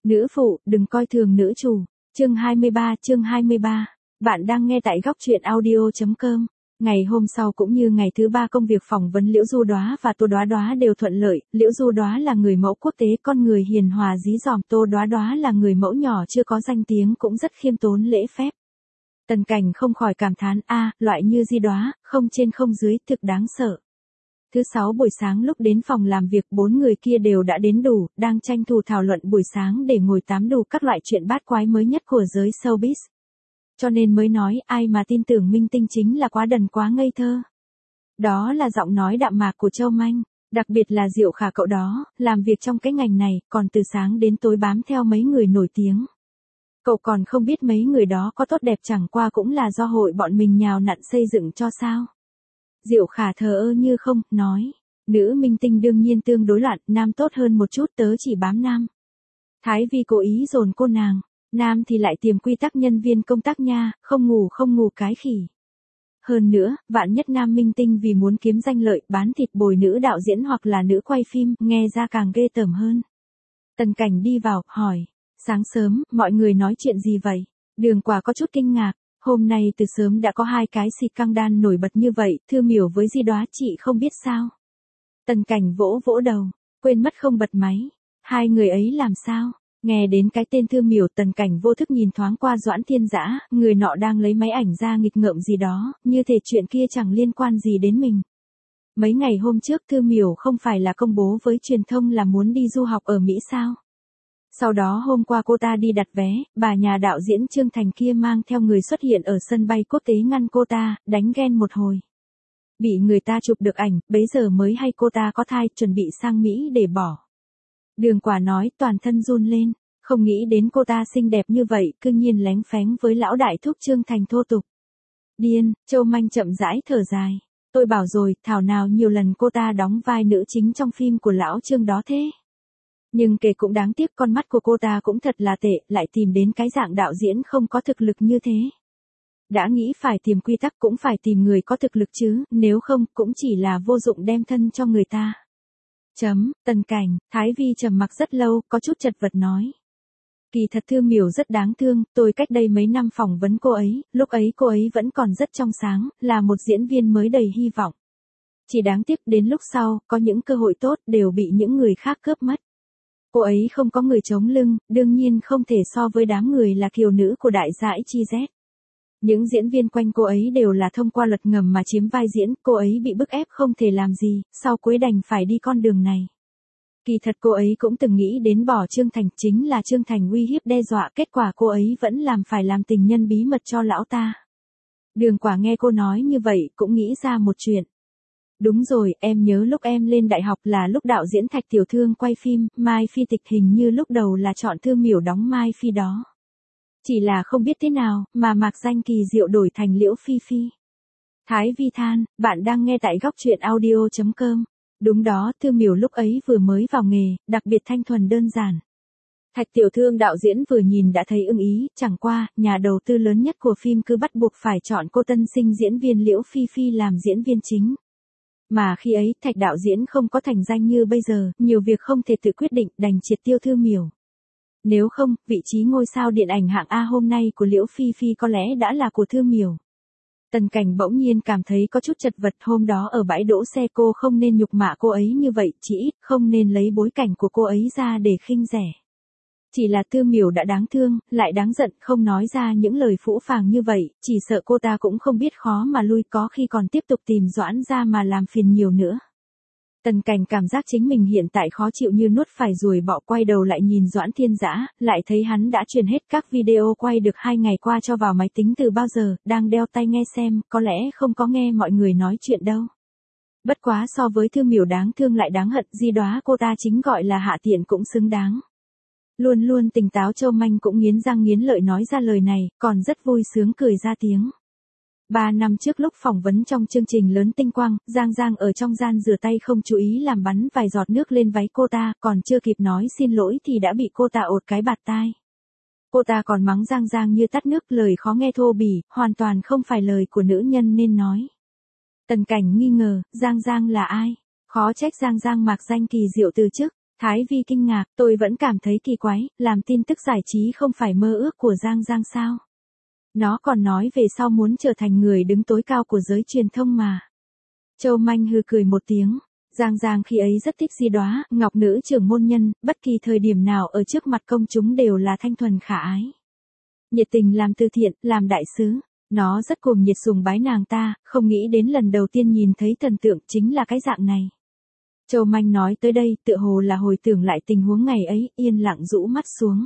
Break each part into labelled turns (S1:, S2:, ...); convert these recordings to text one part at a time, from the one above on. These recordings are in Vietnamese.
S1: Nữ phụ, đừng coi thường nữ chủ. Chương 23. Bạn đang nghe tại góc truyện audio.com. Ngày hôm sau cũng như ngày thứ ba, công việc phỏng vấn Liễu Du Đóa và Tô Đóa Đóa đều thuận lợi. Liễu Du Đóa là người mẫu quốc tế, con người hiền hòa dí dỏm. Tô Đóa Đóa là người mẫu nhỏ chưa có danh tiếng, cũng rất khiêm tốn lễ phép. Tần Cảnh không khỏi cảm thán, loại như Di Đóa, không trên không dưới, thực đáng sợ. Thứ sáu buổi sáng lúc đến phòng làm việc, 4 người kia đều đã đến đủ, đang tranh thủ thảo luận buổi sáng để ngồi tám đủ các loại chuyện bát quái mới nhất của giới showbiz. Cho nên mới nói, ai mà tin tưởng minh tinh chính là quá đần quá ngây thơ. Đó là giọng nói đạm mạc của Châu Manh, đặc biệt là Diệu Khả cậu đó, làm việc trong cái ngành này, còn từ sáng đến tối bám theo mấy người nổi tiếng. Cậu còn không biết mấy người đó có tốt đẹp chẳng qua cũng là do hội bọn mình nhào nặn xây dựng cho sao. Diệu Khả thờ ơ như không, nói, nữ minh tinh đương nhiên tương đối loạn, nam tốt hơn một chút, tớ chỉ bám nam. Thái Vi cố ý dồn cô nàng, nam thì lại tiềm quy tắc nhân viên công tác nha, không ngủ cái khỉ. Hơn nữa, vạn nhất nam minh tinh vì muốn kiếm danh lợi, bán thịt bồi nữ đạo diễn hoặc là nữ quay phim, nghe ra càng ghê tởm hơn. Tần Cảnh đi vào, hỏi, sáng sớm, mọi người nói chuyện gì vậy? Đường Quả có chút kinh ngạc. Hôm nay từ sớm đã có hai cái xịt căng đan nổi bật như vậy, Thư Miểu với Di Đóa chị không biết sao. Tần Cảnh vỗ vỗ đầu, quên mất không bật máy. Hai người ấy làm sao? Nghe đến cái tên Thư Miểu, Tần Cảnh vô thức nhìn thoáng qua Doãn Thiên Dã, người nọ đang lấy máy ảnh ra nghịch ngợm gì đó, như thể chuyện kia chẳng liên quan gì đến mình. Mấy ngày hôm trước Thư Miểu không phải là công bố với truyền thông là muốn đi du học ở Mỹ sao? Sau đó hôm qua cô ta đi đặt vé, bà nhà đạo diễn Trương Thành kia mang theo người xuất hiện ở sân bay quốc tế ngăn cô ta, đánh ghen một hồi. Bị người ta chụp được ảnh, bấy giờ mới hay cô ta có thai, chuẩn bị sang Mỹ để bỏ. Đường Quả nói, toàn thân run lên, không nghĩ đến cô ta xinh đẹp như vậy, cư nhiên lén phén với lão đại thúc Trương Thành thô tục. Điên, Châu Manh chậm rãi thở dài. Tôi bảo rồi, thảo nào nhiều lần cô ta đóng vai nữ chính trong phim của lão Trương đó thế. Nhưng kể cũng đáng tiếc, con mắt của cô ta cũng thật là tệ, lại tìm đến cái dạng đạo diễn không có thực lực như thế. Đã nghĩ phải tìm quy tắc cũng phải tìm người có thực lực chứ, nếu không cũng chỉ là vô dụng đem thân cho người ta. Tần Cảnh, Thái Vi trầm mặc rất lâu, có chút chật vật nói. Kỳ thật Thư Miểu rất đáng thương, tôi cách đây mấy năm phỏng vấn cô ấy, lúc ấy cô ấy vẫn còn rất trong sáng, là một diễn viên mới đầy hy vọng. Chỉ đáng tiếc đến lúc sau, có những cơ hội tốt đều bị những người khác cướp mất. Cô ấy không có người chống lưng, đương nhiên không thể so với đám người là kiều nữ của đại gia XYZ. Những diễn viên quanh cô ấy đều là thông qua luật ngầm mà chiếm vai diễn, cô ấy bị bức ép không thể làm gì, sau cuối đành phải đi con đường này. Kỳ thật cô ấy cũng từng nghĩ đến bỏ Trương Thành, chính là Trương Thành uy hiếp đe dọa, kết quả cô ấy vẫn phải làm tình nhân bí mật cho lão ta. Đường Quả nghe cô nói như vậy, cũng nghĩ ra một chuyện. Đúng rồi, em nhớ lúc em lên đại học là lúc đạo diễn Thạch Tiểu Thương quay phim, Mai Phi Tịch hình như lúc đầu là chọn Thư Miểu đóng Mai Phi đó. Chỉ là không biết thế nào, mà mạc danh kỳ diệu đổi thành Liễu Phi Phi. Thái Vi than, bạn đang nghe tại góc truyện audio.com. Đúng đó, Thư Miểu lúc ấy vừa mới vào nghề, đặc biệt thanh thuần đơn giản. Thạch Tiểu Thương đạo diễn vừa nhìn đã thấy ưng ý, chẳng qua, nhà đầu tư lớn nhất của phim cứ bắt buộc phải chọn cô tân sinh diễn viên Liễu Phi Phi làm diễn viên chính. Mà khi ấy, Thạch đạo diễn không có thành danh như bây giờ, nhiều việc không thể tự quyết định, đành triệt tiêu Thư Miểu. Nếu không, vị trí ngôi sao điện ảnh hạng A hôm nay của Liễu Phi Phi có lẽ đã là của Thư Miểu. Tần Cảnh bỗng nhiên cảm thấy có chút chật vật, hôm đó ở bãi đỗ xe cô không nên nhục mạ cô ấy như vậy, chỉ ít không nên lấy bối cảnh của cô ấy ra để khinh rẻ. Chỉ là Thư Miểu đã đáng thương, lại đáng giận, không nói ra những lời phũ phàng như vậy, chỉ sợ cô ta cũng không biết khó mà lui, có khi còn tiếp tục tìm Doãn ra mà làm phiền nhiều nữa. Tần Cảnh cảm giác chính mình hiện tại khó chịu như nuốt phải ruồi bọ, quay đầu lại nhìn Doãn Thiên Dã, lại thấy hắn đã truyền hết các video quay được 2 ngày qua cho vào máy tính từ bao giờ, đang đeo tai nghe xem, có lẽ không có nghe mọi người nói chuyện đâu. Bất quá so với Thư Miểu đáng thương lại đáng hận, Di Đóa cô ta chính gọi là hạ tiện cũng xứng đáng. Luôn luôn tỉnh táo Châu Manh cũng nghiến răng nghiến lợi nói ra lời này, còn rất vui sướng cười ra tiếng. 3 năm trước lúc phỏng vấn trong chương trình lớn Tinh Quang, Giang Giang ở trong gian rửa tay không chú ý làm bắn vài giọt nước lên váy cô ta, còn chưa kịp nói xin lỗi thì đã bị cô ta ột cái bạt tai. Cô ta còn mắng Giang Giang như tát nước, lời khó nghe thô bỉ, hoàn toàn không phải lời của nữ nhân nên nói. Tần Cảnh nghi ngờ, Giang Giang là ai? Khó trách Giang Giang mạc danh kỳ diệu từ chức. Thái Vi kinh ngạc, tôi vẫn cảm thấy kỳ quái, làm tin tức giải trí không phải mơ ước của Giang Giang sao? Nó còn nói về sau muốn trở thành người đứng tối cao của giới truyền thông mà. Châu Manh hừ cười một tiếng. Giang Giang khi ấy rất thích Di Đóa, ngọc nữ trưởng môn nhân, bất kỳ thời điểm nào ở trước mặt công chúng đều là thanh thuần khả ái. Nhiệt tình làm từ thiện, làm đại sứ. Nó rất cuồng nhiệt sùng bái nàng ta, không nghĩ đến lần đầu tiên nhìn thấy thần tượng chính là cái dạng này. Châu Manh nói tới đây, tựa hồ là hồi tưởng lại tình huống ngày ấy, yên lặng rũ mắt xuống.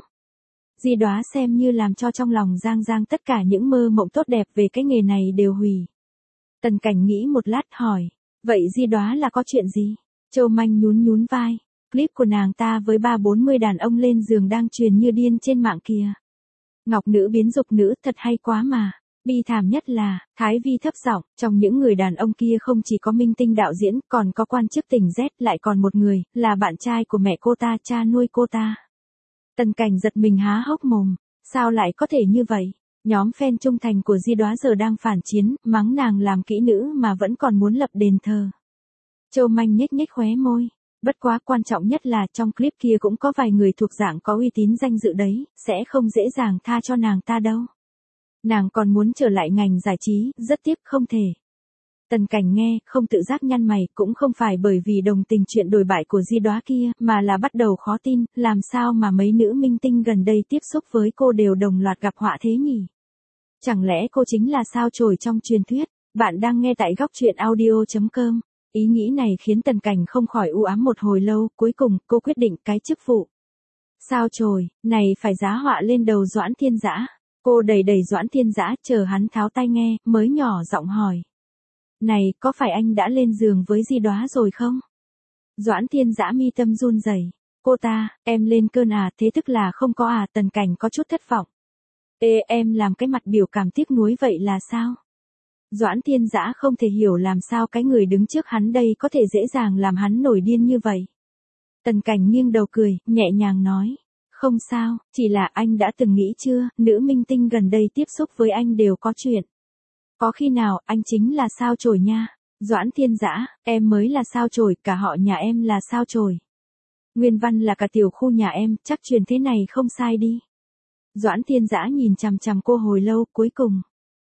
S1: Di Đóa xem như làm cho trong lòng Giang Giang tất cả những mơ mộng tốt đẹp về cái nghề này đều hủy. Tần Cảnh nghĩ một lát hỏi, vậy Di Đóa là có chuyện gì? Châu Manh nhún nhún vai, clip của nàng ta với 30-40 đàn ông lên giường đang truyền như điên trên mạng kìa. Ngọc nữ biến dục nữ thật hay quá mà. Bi thảm nhất là, Thái Vi thấp giọng, trong những người đàn ông kia không chỉ có minh tinh đạo diễn, còn có quan chức tỉnh Z, lại còn một người, là bạn trai của mẹ cô ta, cha nuôi cô ta. Tần Cảnh giật mình há hốc mồm, sao lại có thể như vậy? Nhóm fan trung thành của Di Đóa giờ đang phản chiến, mắng nàng làm kỹ nữ mà vẫn còn muốn lập đền thờ. Châu Manh nhếch nhếch khóe môi. Bất quá quan trọng nhất là trong clip kia cũng có vài người thuộc dạng có uy tín danh dự đấy, sẽ không dễ dàng tha cho nàng ta đâu. Nàng còn muốn trở lại ngành giải trí, rất tiếc không thể. Tần Cảnh nghe, không tự giác nhăn mày, cũng không phải bởi vì đồng tình chuyện đồi bại của Di Đóa kia, mà là bắt đầu khó tin, làm sao mà mấy nữ minh tinh gần đây tiếp xúc với cô đều đồng loạt gặp họa thế nhỉ? Chẳng lẽ cô chính là sao chổi trong truyền thuyết? Bạn đang nghe tại góc truyện audio.com. Ý nghĩ này khiến Tần Cảnh không khỏi u ám một hồi lâu, cuối cùng cô quyết định cái chức vụ. Sao chổi, này phải giá họa lên đầu Doãn Thiên Dã. Cô đẩy đẩy Doãn Thiên Dã, chờ hắn tháo tai nghe, mới nhỏ giọng hỏi. Này, có phải anh đã lên giường với Di Đóa rồi không? Doãn Thiên Dã mi tâm run rẩy. Cô ta, em lên cơn à, thế tức là không có à? Tần Cảnh có chút thất vọng. Ê, em làm cái mặt biểu cảm tiếc nuối vậy là sao? Doãn Thiên Dã không thể hiểu làm sao cái người đứng trước hắn đây có thể dễ dàng làm hắn nổi điên như vậy. Tần Cảnh nghiêng đầu cười, nhẹ nhàng nói. Không sao, chỉ là anh đã từng nghĩ chưa, nữ minh tinh gần đây tiếp xúc với anh đều có chuyện. Có khi nào anh chính là sao chổi nha? Doãn Thiên Dã, em mới là sao chổi, cả họ nhà em là sao chổi. Nguyên văn là cả tiểu khu nhà em, chắc truyền thế này không sai đi. Doãn Thiên Dã nhìn chằm chằm cô hồi lâu, cuối cùng.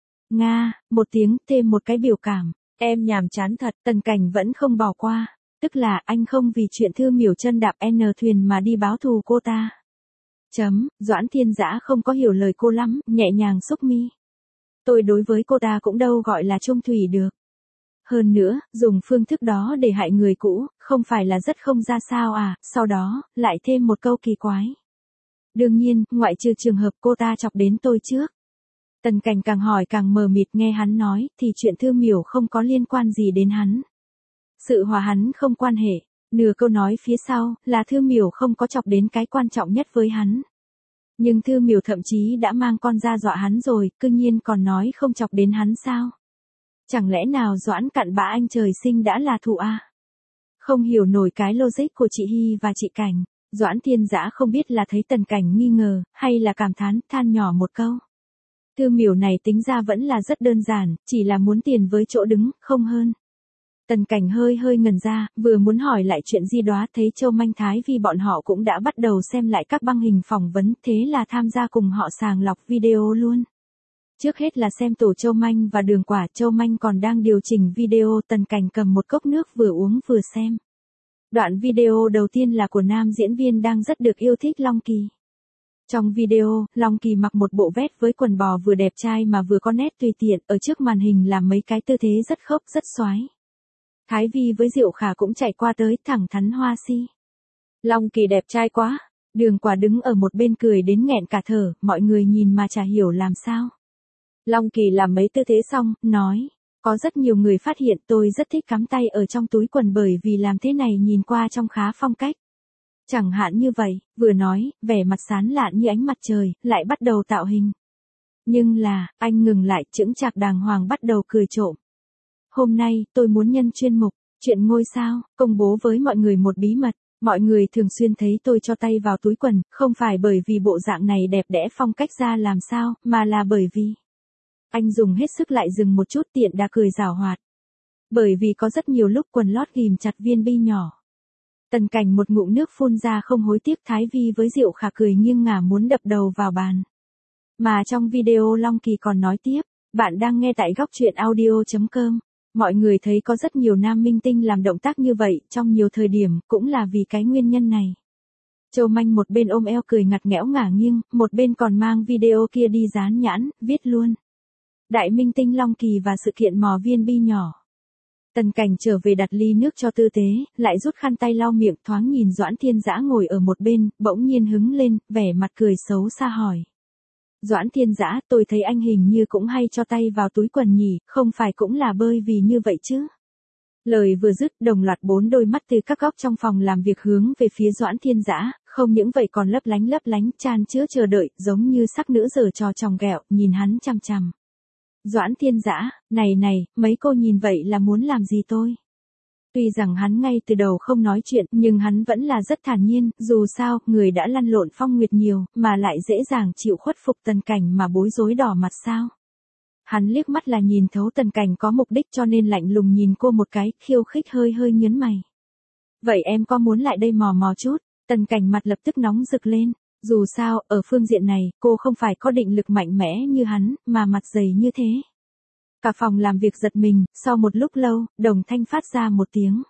S1: Nga, một tiếng, thêm một cái biểu cảm. Em nhàm chán thật, Tần Cảnh vẫn không bỏ qua. Tức là anh không vì chuyện Thư Miểu chân đạp N thuyền mà đi báo thù cô ta. Doãn Thiên Dã không có hiểu lời cô lắm, nhẹ nhàng xúc mi. Tôi đối với cô ta cũng đâu gọi là chung thủy được. Hơn nữa, dùng phương thức đó để hại người cũ, không phải là rất không ra sao à, sau đó, lại thêm một câu kỳ quái. Đương nhiên, ngoại trừ trường hợp cô ta chọc đến tôi trước. Tần Cảnh càng hỏi càng mờ mịt, nghe hắn nói, thì chuyện Thư Miểu không có liên quan gì đến hắn. Sự hòa hắn không quan hệ, nửa câu nói phía sau, là Thư Miểu không có chọc đến cái quan trọng nhất với hắn. Nhưng Thư Miểu thậm chí đã mang con ra dọa hắn rồi, cư nhiên còn nói không chọc đến hắn sao? Chẳng lẽ nào Doãn cặn bã anh trời sinh đã là thù à? Không hiểu nổi cái logic của chị Hy và chị Cảnh. Doãn Thiên Dã không biết là thấy Tần Cảnh nghi ngờ, hay là cảm thán, than nhỏ một câu. Thư Miểu này tính ra vẫn là rất đơn giản, chỉ là muốn tiền với chỗ đứng, không hơn. Tần Cảnh hơi hơi ngần ra, vừa muốn hỏi lại chuyện Di Đóa, thấy Châu Manh Thái Vi bọn họ cũng đã bắt đầu xem lại các băng hình phỏng vấn, thế là tham gia cùng họ sàng lọc video luôn. Trước hết là xem tổ Châu Manh và Đường Quả, Châu Manh còn đang điều chỉnh video, Tần Cảnh cầm một cốc nước vừa uống vừa xem. Đoạn video đầu tiên là của nam diễn viên đang rất được yêu thích Long Kỳ. Trong video, Long Kỳ mặc một bộ vest với quần bò vừa đẹp trai mà vừa có nét tùy tiện, ở trước màn hình làm mấy cái tư thế rất khốc, rất xoái. Thái Vi với Diệu Khả cũng chạy qua tới, thẳng thắn hoa si. Long Kỳ đẹp trai quá. Đường Quả đứng ở một bên cười đến nghẹn cả thở, mọi người nhìn mà chả hiểu làm sao. Long Kỳ làm mấy tư thế xong, nói. Có rất nhiều người phát hiện tôi rất thích cắm tay ở trong túi quần bởi vì làm thế này nhìn qua trông khá phong cách. Chẳng hạn như vậy, vừa nói, vẻ mặt sán lạn như ánh mặt trời, lại bắt đầu tạo hình. Nhưng là, anh ngừng lại, chững chạc đàng hoàng bắt đầu cười trộm. Hôm nay, tôi muốn nhân chuyên mục, chuyện ngôi sao, công bố với mọi người một bí mật. Mọi người thường xuyên thấy tôi cho tay vào túi quần, không phải bởi vì bộ dạng này đẹp đẽ phong cách ra làm sao, mà là bởi vì... Anh dùng hết sức lại dừng một chút, tiện đà cười giảo hoạt. Bởi vì có rất nhiều lúc quần lót ghìm chặt viên bi nhỏ. Tần Cảnh một ngụm nước phun ra không hối tiếc. Thái Vi với Diệu Khả cười nghiêng ngả muốn đập đầu vào bàn. Mà trong video Long Kỳ còn nói tiếp, bạn đang nghe tại góc truyện audio.com. Mọi người thấy có rất nhiều nam minh tinh làm động tác như vậy trong nhiều thời điểm cũng là vì cái nguyên nhân này. Châu Manh một bên ôm eo cười ngặt nghẽo ngả nghiêng, một bên còn mang video kia đi dán nhãn, viết luôn. Đại minh tinh Long Kỳ và sự kiện mò viên bi nhỏ. Tần Cảnh trở về đặt ly nước cho tư tế, lại rút khăn tay lau miệng thoáng nhìn Doãn Thiên Dã ngồi ở một bên, bỗng nhiên hứng lên, vẻ mặt cười xấu xa hỏi. Doãn Thiên Dã, tôi thấy anh hình như cũng hay cho tay vào túi quần nhỉ, không phải cũng là bơi vì như vậy chứ. Lời vừa dứt, đồng loạt 4 đôi mắt từ các góc trong phòng làm việc hướng về phía Doãn Thiên Dã, không những vậy còn lấp lánh, chan chứa chờ đợi, giống như sắc nữ giở trò tròng ghẹo, nhìn hắn chằm chằm. Doãn Thiên Dã, này, mấy cô nhìn vậy là muốn làm gì tôi? Tuy rằng hắn ngay từ đầu không nói chuyện, nhưng hắn vẫn là rất thản nhiên, dù sao, người đã lăn lộn phong nguyệt nhiều, mà lại dễ dàng chịu khuất phục Tần Cảnh mà bối rối đỏ mặt sao? Hắn liếc mắt là nhìn thấu Tần Cảnh có mục đích cho nên lạnh lùng nhìn cô một cái, khiêu khích hơi nhớn mày. Vậy em có muốn lại đây mò chút? Tần Cảnh mặt lập tức nóng rực lên. Dù sao, ở phương diện này, cô không phải có định lực mạnh mẽ như hắn, mà mặt dày như thế. Cả phòng làm việc giật mình, sau một lúc lâu, đồng thanh phát ra một tiếng.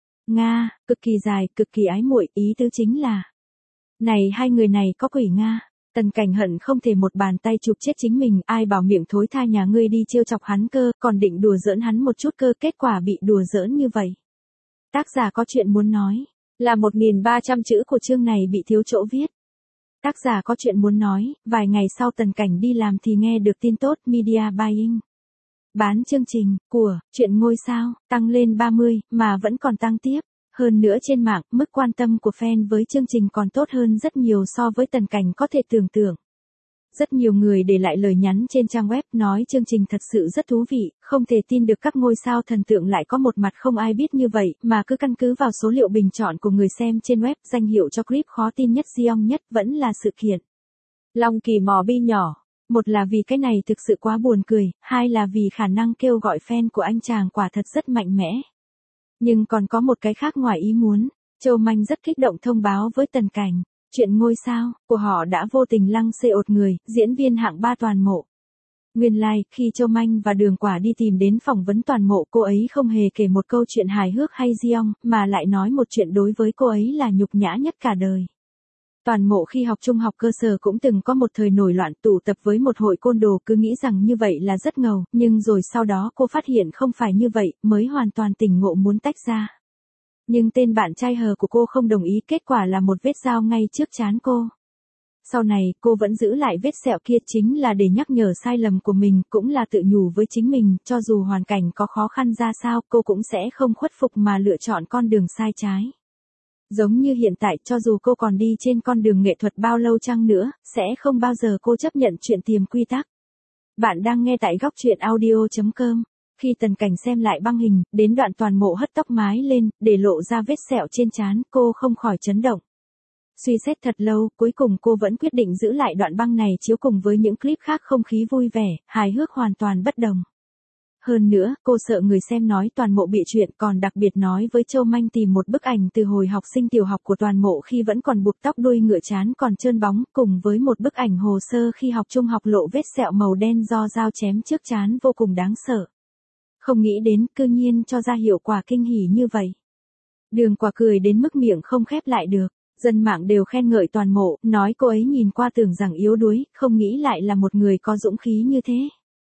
S1: Nga, cực kỳ dài, cực kỳ ái muội, ý tứ chính là. Này hai người này có quỷ Nga. Tần Cảnh hận không thể một bàn tay chụp chết chính mình, ai bảo miệng thối tha nhà ngươi đi trêu chọc hắn cơ, còn định đùa giỡn hắn một chút cơ, kết quả bị đùa giỡn như vậy. Tác giả có chuyện muốn nói, là 1.300 chữ của chương này bị thiếu chỗ viết. Tác giả có chuyện muốn nói, vài ngày sau Tần Cảnh đi làm thì nghe được tin tốt Media Buying. Bán chương trình, của, chuyện ngôi sao, tăng lên 30, mà vẫn còn tăng tiếp. Hơn nữa trên mạng, mức quan tâm của fan với chương trình còn tốt hơn rất nhiều so với Tần Cảnh có thể tưởng tượng. Rất nhiều người để lại lời nhắn trên trang web nói chương trình thật sự rất thú vị, không thể tin được các ngôi sao thần tượng lại có một mặt không ai biết như vậy, mà cứ căn cứ vào số liệu bình chọn của người xem trên web, danh hiệu cho clip khó tin nhất Giong nhất vẫn là sự kiện Long Kỳ mò bi nhỏ. Một là vì cái này thực sự quá buồn cười, hai là vì khả năng kêu gọi fan của anh chàng quả thật rất mạnh mẽ. Nhưng còn có một cái khác ngoài ý muốn, Châu Manh rất kích động thông báo với Tần Cảnh, chuyện ngôi sao của họ đã vô tình lăng xê ột người, diễn viên hạng 3 Toàn Mộ. Nguyên lai, khi Châu Manh và Đường Quả đi tìm đến phỏng vấn Toàn Mộ, cô ấy không hề kể một câu chuyện hài hước hay giong, mà lại nói một chuyện đối với cô ấy là nhục nhã nhất cả đời. Toàn Mộ khi học trung học cơ sở cũng từng có một thời nổi loạn tụ tập với một hội côn đồ, cứ nghĩ rằng như vậy là rất ngầu, nhưng rồi sau đó cô phát hiện không phải như vậy, mới hoàn toàn tỉnh ngộ muốn tách ra. Nhưng tên bạn trai hờ của cô không đồng ý, kết quả là một vết dao ngay trước trán cô. Sau này, cô vẫn giữ lại vết sẹo kia chính là để nhắc nhở sai lầm của mình, cũng là tự nhủ với chính mình, cho dù hoàn cảnh có khó khăn ra sao, cô cũng sẽ không khuất phục mà lựa chọn con đường sai trái. Giống như hiện tại, cho dù cô còn đi trên con đường nghệ thuật bao lâu chăng nữa, sẽ không bao giờ cô chấp nhận chuyện tiềm quy tắc. Bạn đang nghe tại góc truyện audio.com. Khi Tần Cảnh xem lại băng hình, đến đoạn Toàn Mộ hất tóc mái lên, để lộ ra vết sẹo trên trán, cô không khỏi chấn động. Suy xét thật lâu, cuối cùng cô vẫn quyết định giữ lại đoạn băng này chiếu cùng với những clip khác, không khí vui vẻ, hài hước hoàn toàn bất đồng. Hơn nữa, cô sợ người xem nói Toàn Mộ bịa chuyện, còn đặc biệt nói với Châu Manh tìm một bức ảnh từ hồi học sinh tiểu học của Toàn Mộ khi vẫn còn buộc tóc đuôi ngựa trán còn trơn bóng, cùng với một bức ảnh hồ sơ khi học trung học lộ vết sẹo màu đen do dao chém trước trán vô cùng đáng sợ. Không nghĩ đến, cư nhiên cho ra hiệu quả kinh hỉ như vậy. Đường Quả cười đến mức miệng không khép lại được. Dân mạng đều khen ngợi Toàn Mộ, nói cô ấy nhìn qua tưởng rằng yếu đuối, không nghĩ lại là một người có dũng khí như thế.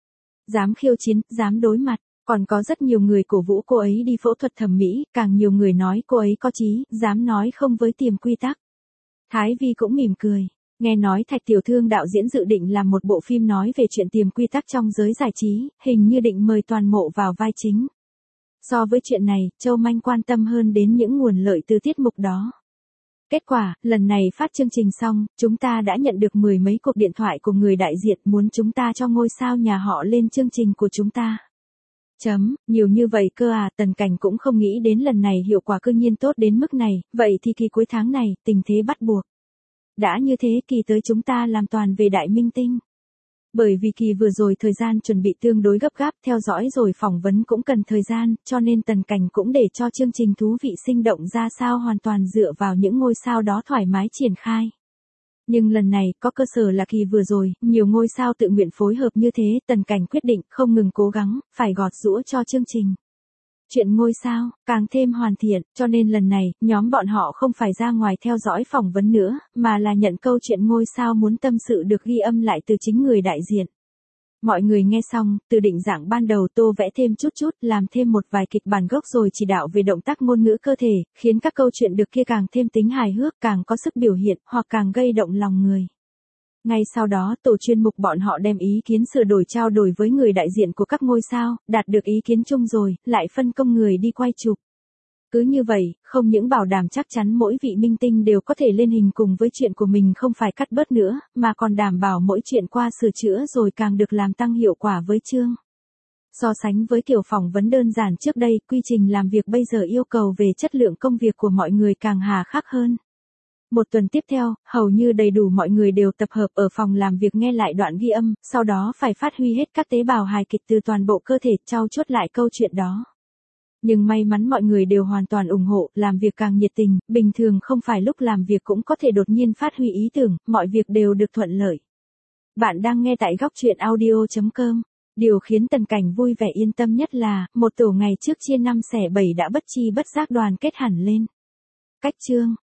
S1: Dám khiêu chiến, dám đối mặt, còn có rất nhiều người cổ vũ cô ấy đi phẫu thuật thẩm mỹ, càng nhiều người nói cô ấy có chí, dám nói không với tiềm quy tắc. Thái Vi cũng mỉm cười, nghe nói Thạch Tiểu Thương đạo diễn dự định làm một bộ phim nói về chuyện tiềm quy tắc trong giới giải trí, hình như định mời Toàn Mộ vào vai chính. So với chuyện này, Châu Manh quan tâm hơn đến những nguồn lợi từ tiết mục đó. Kết quả, lần này phát chương trình xong, chúng ta đã nhận được 10 mấy cuộc điện thoại của người đại diện muốn chúng ta cho ngôi sao nhà họ lên chương trình của chúng ta. Nhiều như vậy cơ à, Tần Cảnh cũng không nghĩ đến lần này hiệu quả cư nhiên tốt đến mức này, vậy thì kỳ cuối tháng này, tình thế bắt buộc. Đã như thế kỳ tới chúng ta làm toàn về đại minh tinh. Bởi vì kỳ vừa rồi thời gian chuẩn bị tương đối gấp gáp, theo dõi rồi phỏng vấn cũng cần thời gian, cho nên Tần Cảnh cũng để cho chương trình thú vị sinh động ra sao hoàn toàn dựa vào những ngôi sao đó thoải mái triển khai. Nhưng lần này, có cơ sở là kỳ vừa rồi, nhiều ngôi sao tự nguyện phối hợp như thế, Tần Cảnh quyết định không ngừng cố gắng, phải gọt giũa cho chương trình. Chuyện ngôi sao, càng thêm hoàn thiện, cho nên lần này, nhóm bọn họ không phải ra ngoài theo dõi phỏng vấn nữa, mà là nhận câu chuyện ngôi sao muốn tâm sự được ghi âm lại từ chính người đại diện. Mọi người nghe xong, từ định dạng ban đầu tô vẽ thêm chút, làm thêm một vài kịch bản gốc rồi chỉ đạo về động tác ngôn ngữ cơ thể, khiến các câu chuyện được kia càng thêm tính hài hước, càng có sức biểu hiện, hoặc càng gây động lòng người. Ngay sau đó, tổ chuyên mục bọn họ đem ý kiến sửa đổi trao đổi với người đại diện của các ngôi sao, đạt được ý kiến chung rồi, lại phân công người đi quay chụp. Cứ như vậy, không những bảo đảm chắc chắn mỗi vị minh tinh đều có thể lên hình cùng với chuyện của mình không phải cắt bớt nữa, mà còn đảm bảo mỗi chuyện qua sửa chữa rồi càng được làm tăng hiệu quả với chương. So sánh với kiểu phỏng vấn đơn giản trước đây, quy trình làm việc bây giờ yêu cầu về chất lượng công việc của mọi người càng hà khắc hơn. Một tuần tiếp theo, hầu như đầy đủ mọi người đều tập hợp ở phòng làm việc nghe lại đoạn ghi âm, sau đó phải phát huy hết các tế bào hài kịch từ toàn bộ cơ thể trau chuốt lại câu chuyện đó. Nhưng may mắn mọi người đều hoàn toàn ủng hộ, làm việc càng nhiệt tình, bình thường không phải lúc làm việc cũng có thể đột nhiên phát huy ý tưởng, mọi việc đều được thuận lợi. Bạn đang nghe tại góc truyện audio.com. Điều khiến Tần Cảnh vui vẻ yên tâm nhất là, một tổ ngày trước chia 5 xẻ 7 đã bất chi bất giác đoàn kết hẳn lên. Cách chương